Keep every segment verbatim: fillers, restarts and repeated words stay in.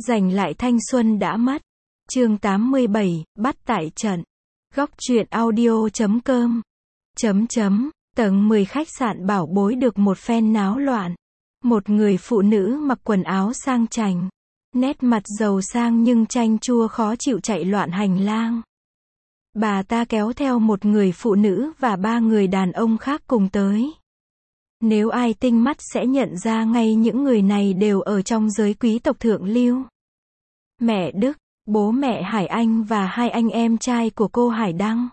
Giành lại thanh xuân đã mất. Chương tám mươi bảy, bắt tại trận. Góc truyện audio chấm com. Chấm chấm, tầng mười khách sạn Bảo Bối được một phen náo loạn. Một người phụ nữ mặc quần áo sang chảnh, nét mặt giàu sang nhưng chanh chua khó chịu chạy loạn hành lang. Bà ta kéo theo một người phụ nữ và ba người đàn ông khác cùng tới. Nếu ai tinh mắt sẽ nhận ra ngay những người này đều ở trong giới quý tộc thượng lưu. Mẹ Đức, bố mẹ Hải Anh và hai anh em trai của cô Hải Đăng.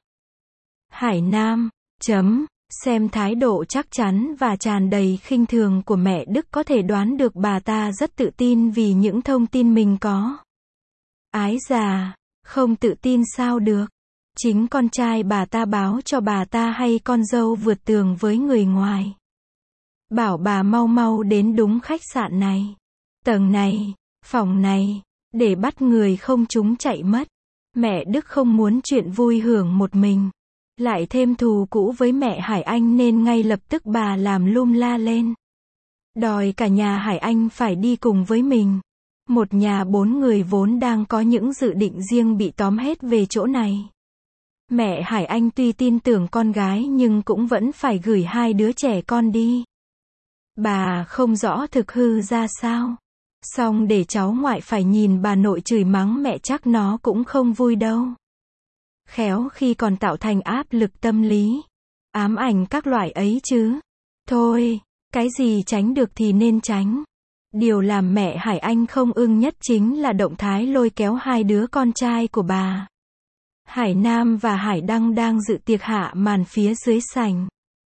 Hải Nam, chấm, xem thái độ chắc chắn và tràn đầy khinh thường của mẹ Đức có thể đoán được bà ta rất tự tin vì những thông tin mình có. Ái già, không tự tin sao được. Chính con trai bà ta báo cho bà ta hay con dâu vượt tường với người ngoài. Bảo bà mau mau đến đúng khách sạn này, tầng này, phòng này, để bắt người không chúng chạy mất. Mẹ Đức không muốn chuyện vui hưởng một mình, lại thêm thù cũ với mẹ Hải Anh nên ngay lập tức bà làm lum la lên. Đòi cả nhà Hải Anh phải đi cùng với mình. Một nhà bốn người vốn đang có những dự định riêng bị tóm hết về chỗ này. Mẹ Hải Anh tuy tin tưởng con gái nhưng cũng vẫn phải gửi hai đứa trẻ con đi. Bà không rõ thực hư ra sao. Xong để cháu ngoại phải nhìn bà nội chửi mắng mẹ chắc nó cũng không vui đâu. Khéo khi còn tạo thành áp lực tâm lý, ám ảnh các loại ấy chứ. Thôi, cái gì tránh được thì nên tránh. Điều làm mẹ Hải Anh không ưng nhất chính là động thái lôi kéo hai đứa con trai của bà. Hải Nam và Hải Đăng đang dự tiệc hạ màn phía dưới sảnh.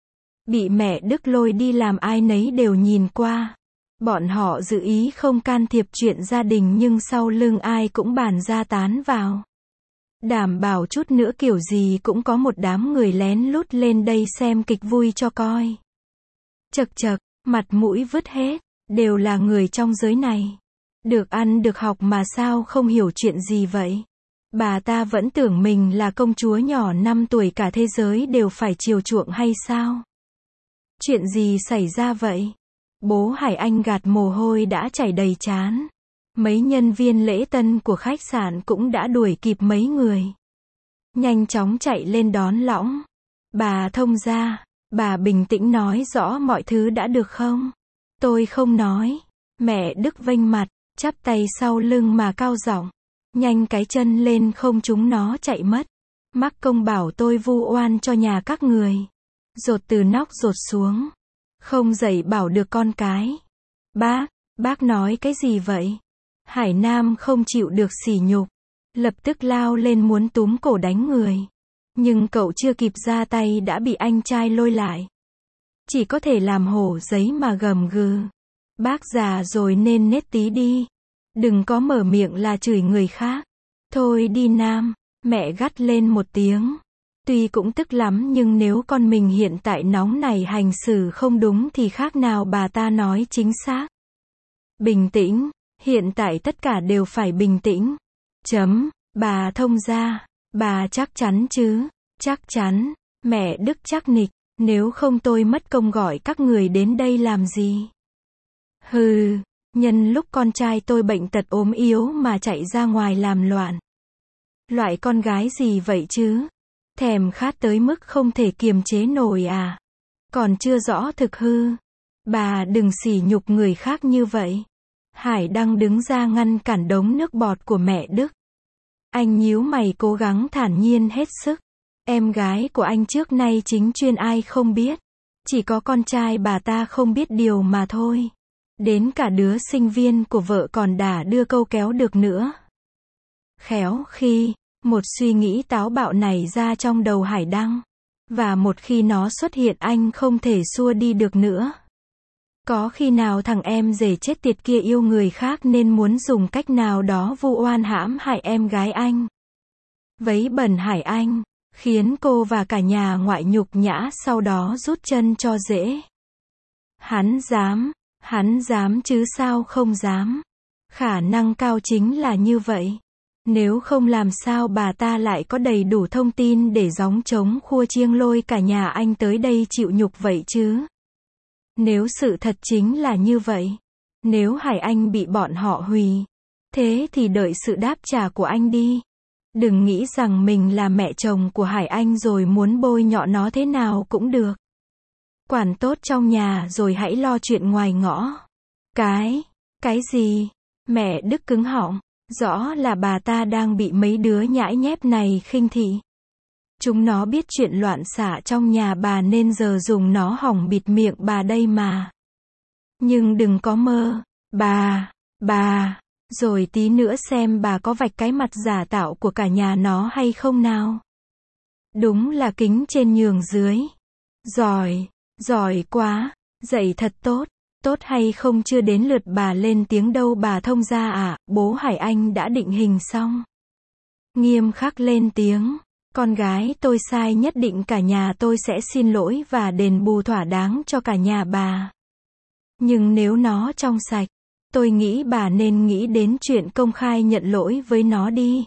Bị mẹ Đức lôi đi làm ai nấy đều nhìn qua. Bọn họ dự ý không can thiệp chuyện gia đình nhưng sau lưng ai cũng bàn ra tán vào. Đảm bảo chút nữa kiểu gì cũng có một đám người lén lút lên đây xem kịch vui cho coi. Chật chật, mặt mũi vứt hết, đều là người trong giới này. Được ăn được học mà sao không hiểu chuyện gì vậy? Bà ta vẫn tưởng mình là công chúa nhỏ năm tuổi cả thế giới đều phải chiều chuộng hay sao? Chuyện gì xảy ra vậy? Bố Hải Anh gạt mồ hôi đã chảy đầy trán. Mấy nhân viên lễ tân của khách sạn cũng đã đuổi kịp mấy người. Nhanh chóng chạy lên đón lõng. Bà thông gia, bà bình tĩnh nói rõ mọi thứ đã được không? Tôi không nói. Mẹ Đức vênh mặt, chắp tay sau lưng mà cao giọng. Nhanh cái chân lên không chúng nó chạy mất. Mắc công bảo tôi vu oan cho nhà các người. Dột từ nóc dột xuống. Không dạy bảo được con cái. Bác, bác nói cái gì vậy? Hải Nam không chịu được sỉ nhục. Lập tức lao lên muốn túm cổ đánh người. Nhưng cậu chưa kịp ra tay đã bị anh trai lôi lại. Chỉ có thể làm hổ giấy mà gầm gừ. Bác già rồi nên nết tí đi. Đừng có mở miệng là chửi người khác. Thôi đi Nam, mẹ gắt lên một tiếng. Tuy cũng tức lắm nhưng nếu con mình hiện tại nóng này hành xử không đúng thì khác nào bà ta nói chính xác. Bình tĩnh, hiện tại tất cả đều phải bình tĩnh. Chấm, bà thông gia, bà chắc chắn chứ? Chắc chắn, mẹ Đức chắc nịch, nếu không tôi mất công gọi các người đến đây làm gì? Hừ, nhân lúc con trai tôi bệnh tật ốm yếu mà chạy ra ngoài làm loạn. Loại con gái gì vậy chứ? Thèm khát tới mức không thể kiềm chế nổi à? Còn chưa rõ thực hư. Bà đừng sỉ nhục người khác như vậy. Hải Đăng đứng ra ngăn cản đống nước bọt của mẹ Đức. Anh nhíu mày cố gắng thản nhiên hết sức. Em gái của anh trước nay chính chuyên ai không biết. Chỉ có con trai bà ta không biết điều mà thôi. Đến cả đứa sinh viên của vợ còn đả đưa câu kéo được nữa. Khéo khi một suy nghĩ táo bạo này ra trong đầu Hải Đăng. Và một khi nó xuất hiện anh không thể xua đi được nữa. Có khi nào thằng em rể chết tiệt kia yêu người khác nên muốn dùng cách nào đó vu oan hãm hại em gái anh. Vấy bẩn Hải Anh, khiến cô và cả nhà ngoại nhục nhã sau đó rút chân cho dễ. Hắn dám, hắn dám chứ sao không dám. Khả năng cao chính là như vậy. Nếu không làm sao bà ta lại có đầy đủ thông tin để gióng trống khua chiêng lôi cả nhà anh tới đây chịu nhục vậy chứ? Nếu sự thật chính là như vậy, nếu Hải Anh bị bọn họ hủy, Thế thì đợi sự đáp trả của anh đi. Đừng nghĩ rằng mình là mẹ chồng của Hải Anh rồi muốn bôi nhọ nó thế nào cũng được. Quản tốt trong nhà rồi hãy lo chuyện ngoài ngõ. Cái, cái gì? Mẹ Đức cứng họng. Rõ là bà ta đang bị mấy đứa nhãi nhép này khinh thị. Chúng nó biết chuyện loạn xạ trong nhà bà nên giờ dùng nó hỏng bịt miệng bà đây mà. Nhưng đừng có mơ. Bà, bà, rồi tí nữa xem bà có vạch cái mặt giả tạo của cả nhà nó hay không nào. Đúng là kính trên nhường dưới. Giỏi, giỏi quá, dạy thật tốt. Tốt hay không chưa đến lượt bà lên tiếng đâu bà thông gia à, bố Hải Anh đã định hình xong. Nghiêm khắc lên tiếng. Con gái tôi sai nhất định cả nhà tôi sẽ xin lỗi và đền bù thỏa đáng cho cả nhà bà. Nhưng nếu nó trong sạch, tôi nghĩ bà nên nghĩ đến chuyện công khai nhận lỗi với nó đi.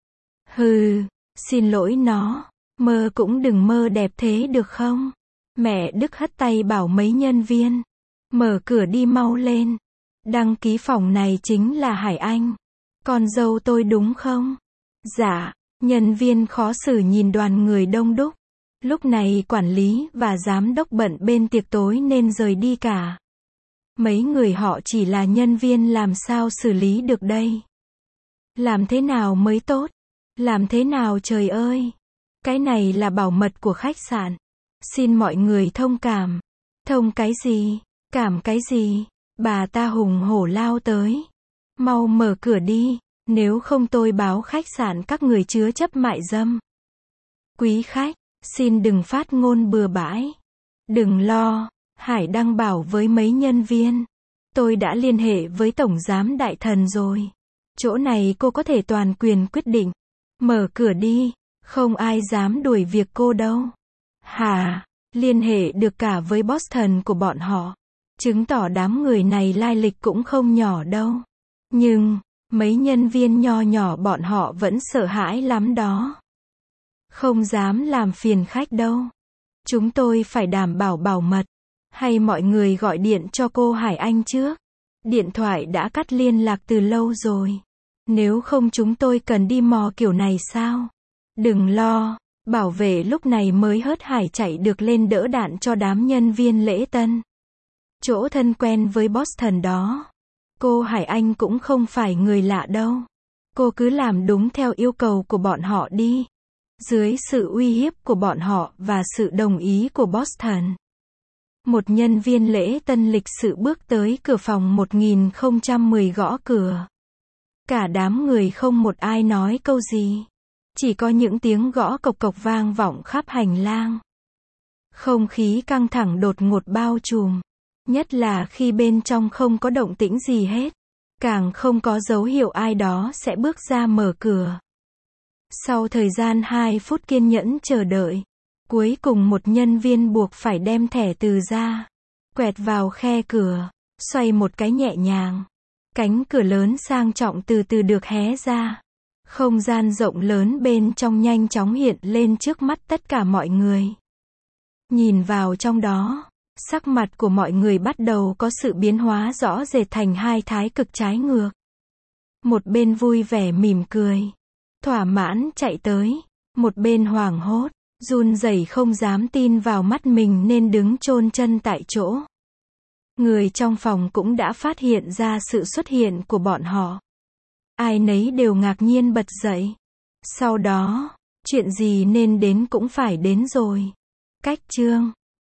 Hừ, xin lỗi nó, mơ cũng đừng mơ đẹp thế được không? Mẹ Đức hất tay bảo mấy nhân viên. Mở cửa đi mau lên. Đăng ký phòng này chính là Hải Anh. Con dâu tôi đúng không? Dạ. Nhân viên khó xử nhìn đoàn người đông đúc. Lúc này quản lý và giám đốc bận bên tiệc tối nên rời đi cả. Mấy người họ chỉ là nhân viên làm sao xử lý được đây? Làm thế nào mới tốt? Làm thế nào trời ơi? Cái này là bảo mật của khách sạn. Xin mọi người thông cảm. Thông cái gì? Cảm cái gì? Bà ta hùng hổ lao tới. Mau mở cửa đi, nếu không tôi báo khách sạn các người chứa chấp mại dâm. Quý khách, xin đừng phát ngôn bừa bãi. Đừng lo, Hải đăng bảo với mấy nhân viên. Tôi đã liên hệ với Tổng Giám Đại Thần rồi. Chỗ này cô có thể toàn quyền quyết định. Mở cửa đi, không ai dám đuổi việc cô đâu. Hả? Liên hệ được cả với boss thần của bọn họ. Chứng tỏ đám người này lai lịch cũng không nhỏ đâu. Nhưng, mấy nhân viên nho nhỏ bọn họ vẫn sợ hãi lắm đó. Không dám làm phiền khách đâu. Chúng tôi phải đảm bảo bảo mật. Hay mọi người gọi điện cho cô Hải Anh trước. Điện thoại đã cắt liên lạc từ lâu rồi. Nếu không chúng tôi cần đi mò kiểu này sao? Đừng lo, bảo vệ lúc này mới hớt hải chạy được lên đỡ đạn cho đám nhân viên lễ tân. Chỗ thân quen với boss thần đó. Cô Hải Anh cũng không phải người lạ đâu. Cô cứ làm đúng theo yêu cầu của bọn họ đi. Dưới sự uy hiếp của bọn họ và sự đồng ý của boss thần. Một nhân viên lễ tân lịch sự bước tới cửa phòng một nghìn không trăm mười gõ cửa. Cả đám người không một ai nói câu gì. Chỉ có những tiếng gõ cộc cộc vang vọng khắp hành lang. Không khí căng thẳng đột ngột bao trùm. Nhất là khi bên trong không có động tĩnh gì hết. Càng không có dấu hiệu ai đó sẽ bước ra mở cửa. Sau thời gian hai phút kiên nhẫn chờ đợi. Cuối cùng một nhân viên buộc phải đem thẻ từ ra. Quẹt vào khe cửa. Xoay một cái nhẹ nhàng. Cánh cửa lớn sang trọng từ từ được hé ra. Không gian rộng lớn bên trong nhanh chóng hiện lên trước mắt tất cả mọi người. Nhìn vào trong đó. Sắc mặt của mọi người bắt đầu có sự biến hóa rõ rệt thành hai thái cực trái ngược. Một bên vui vẻ mỉm cười. Thỏa mãn chạy tới. Một bên hoảng hốt. Run rẩy không dám tin vào mắt mình nên đứng chôn chân tại chỗ. Người trong phòng cũng đã phát hiện ra sự xuất hiện của bọn họ. Ai nấy đều ngạc nhiên bật dậy. Sau đó, chuyện gì nên đến cũng phải đến rồi. Cách chương